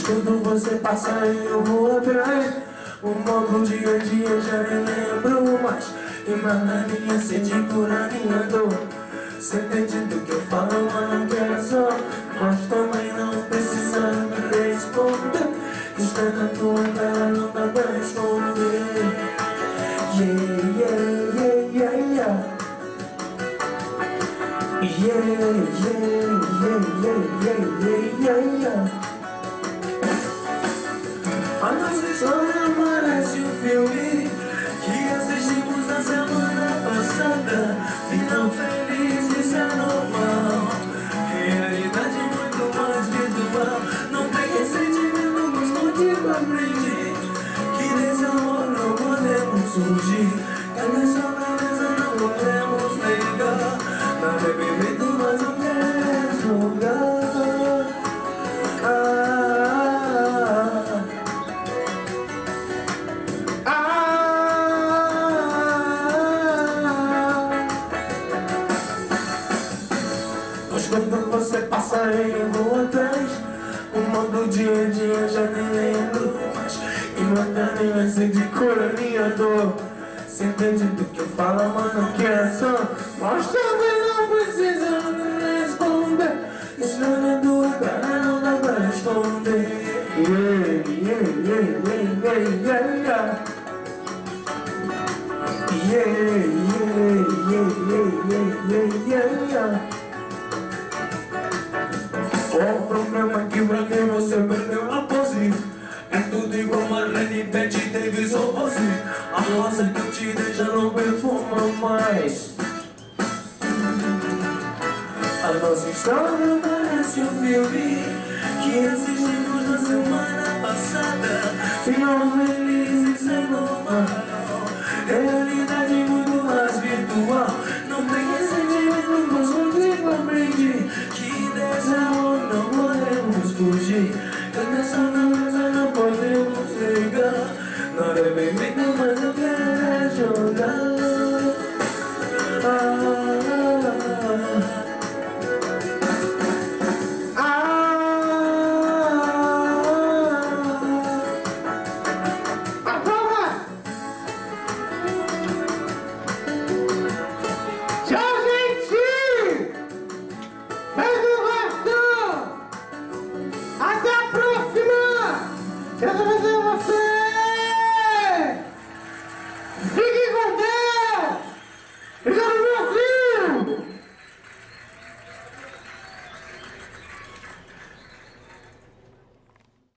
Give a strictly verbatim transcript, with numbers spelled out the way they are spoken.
quando você passa eu vou atrás. O modo dia a dia já nem lembro mais. E mata minha sede, cura minha dor. Cê entende do que eu falo, mas não quero só. Mas também não precisa me responder. Está na tua cara, não dá pra esconder. Yeah, yeah, yeah, yeah, yeah. Yeah, yeah, yeah, yeah, yeah, yeah, yeah. A nossa história parece um filme que assistimos na semana passada. Final feliz, isso é normal. Realidade muito mais virtual. Não tem ressentimento, mas contigo aprendi que desse amor não podemos fugir. Cadê sua beleza, não podemos negar. Nada é perfeito, mas eu quero jogar. Ah, ah, ah. Pois quando você passa eu vou atrás. O modo dia a dia já nem lembro mais. E manda minha sede, cura minha dor. Cê entende do que eu falo, mas não quer só. Mas também não precisa me responder. Isso não é tua cara, não dá pra esconder. Yeah, yeah, yeah, yeah, yeah, yeah. Yeah, yeah, yeah, yeah, yeah, yeah, yeah. O problema é que pra mim você perdeu a pose. É tudo igual Marlene Pet teve só você. A rosa que eu te dei já não perfuma mais. A nossa história parece um filme que assistimos na semana passada. Final feliz, isso é normal. Realidade muito mais virtual. Não tem ressentimento, mas contigo aprendi que desse amor não podemos fugir. Cadê essa beleza, não podemos negar. Nada é bem feito, mas eu quero jogar. Ah, ah, ah. Tchau, gente! Beijo, resto! Até a próxima! Quero ver você! Fica